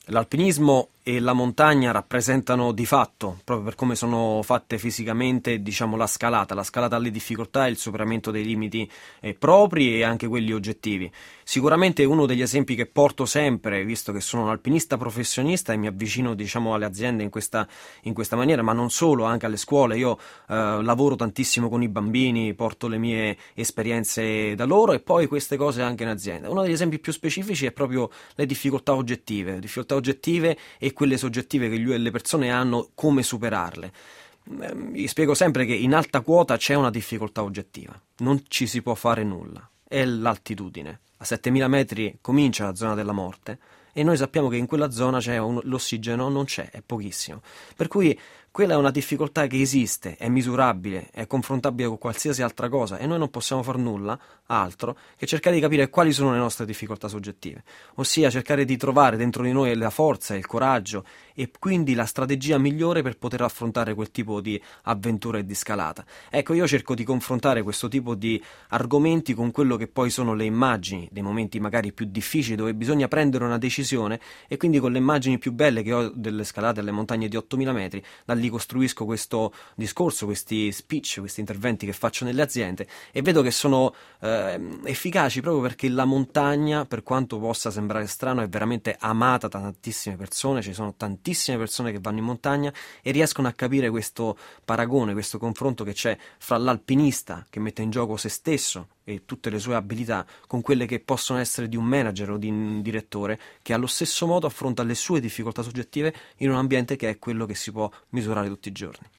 L'alpinismo e la montagna rappresentano di fatto, proprio per come sono fatte fisicamente, diciamo la scalata alle difficoltà e il superamento dei limiti propri e anche quelli oggettivi. Sicuramente uno degli esempi che porto sempre, visto che sono un alpinista professionista e mi avvicino, diciamo, alle aziende in questa maniera, ma non solo, anche alle scuole. Io lavoro tantissimo con i bambini, porto le mie esperienze da loro e poi queste cose anche in azienda. Uno degli esempi più specifici è proprio le difficoltà oggettive e quelle soggettive che le persone hanno, come superarle. Vi spiego sempre che in alta quota c'è una difficoltà oggettiva, non ci si può fare nulla, è l'altitudine. A 7000 metri comincia la zona della morte e noi sappiamo che in quella zona l'ossigeno non c'è, è pochissimo. Per cui quella è una difficoltà che esiste, è misurabile, è confrontabile con qualsiasi altra cosa e noi non possiamo far nulla altro che cercare di capire quali sono le nostre difficoltà soggettive, ossia cercare di trovare dentro di noi la forza, il coraggio e quindi la strategia migliore per poter affrontare quel tipo di avventura e di scalata. Ecco, io cerco di confrontare questo tipo di argomenti con quello che poi sono le immagini dei momenti magari più difficili dove bisogna prendere una decisione e quindi con le immagini più belle che ho delle scalate alle montagne di 8000 metri, da lì costruisco questo discorso, questi speech, questi interventi che faccio nelle aziende e vedo che sono efficaci proprio perché la montagna, per quanto possa sembrare strano, è veramente amata da tantissime persone, ci sono tantissime persone che vanno in montagna e riescono a capire questo paragone, questo confronto che c'è fra l'alpinista che mette in gioco se stesso e tutte le sue abilità con quelle che possono essere di un manager o di un direttore che allo stesso modo affronta le sue difficoltà soggettive in un ambiente che è quello che si può misurare tutti i giorni.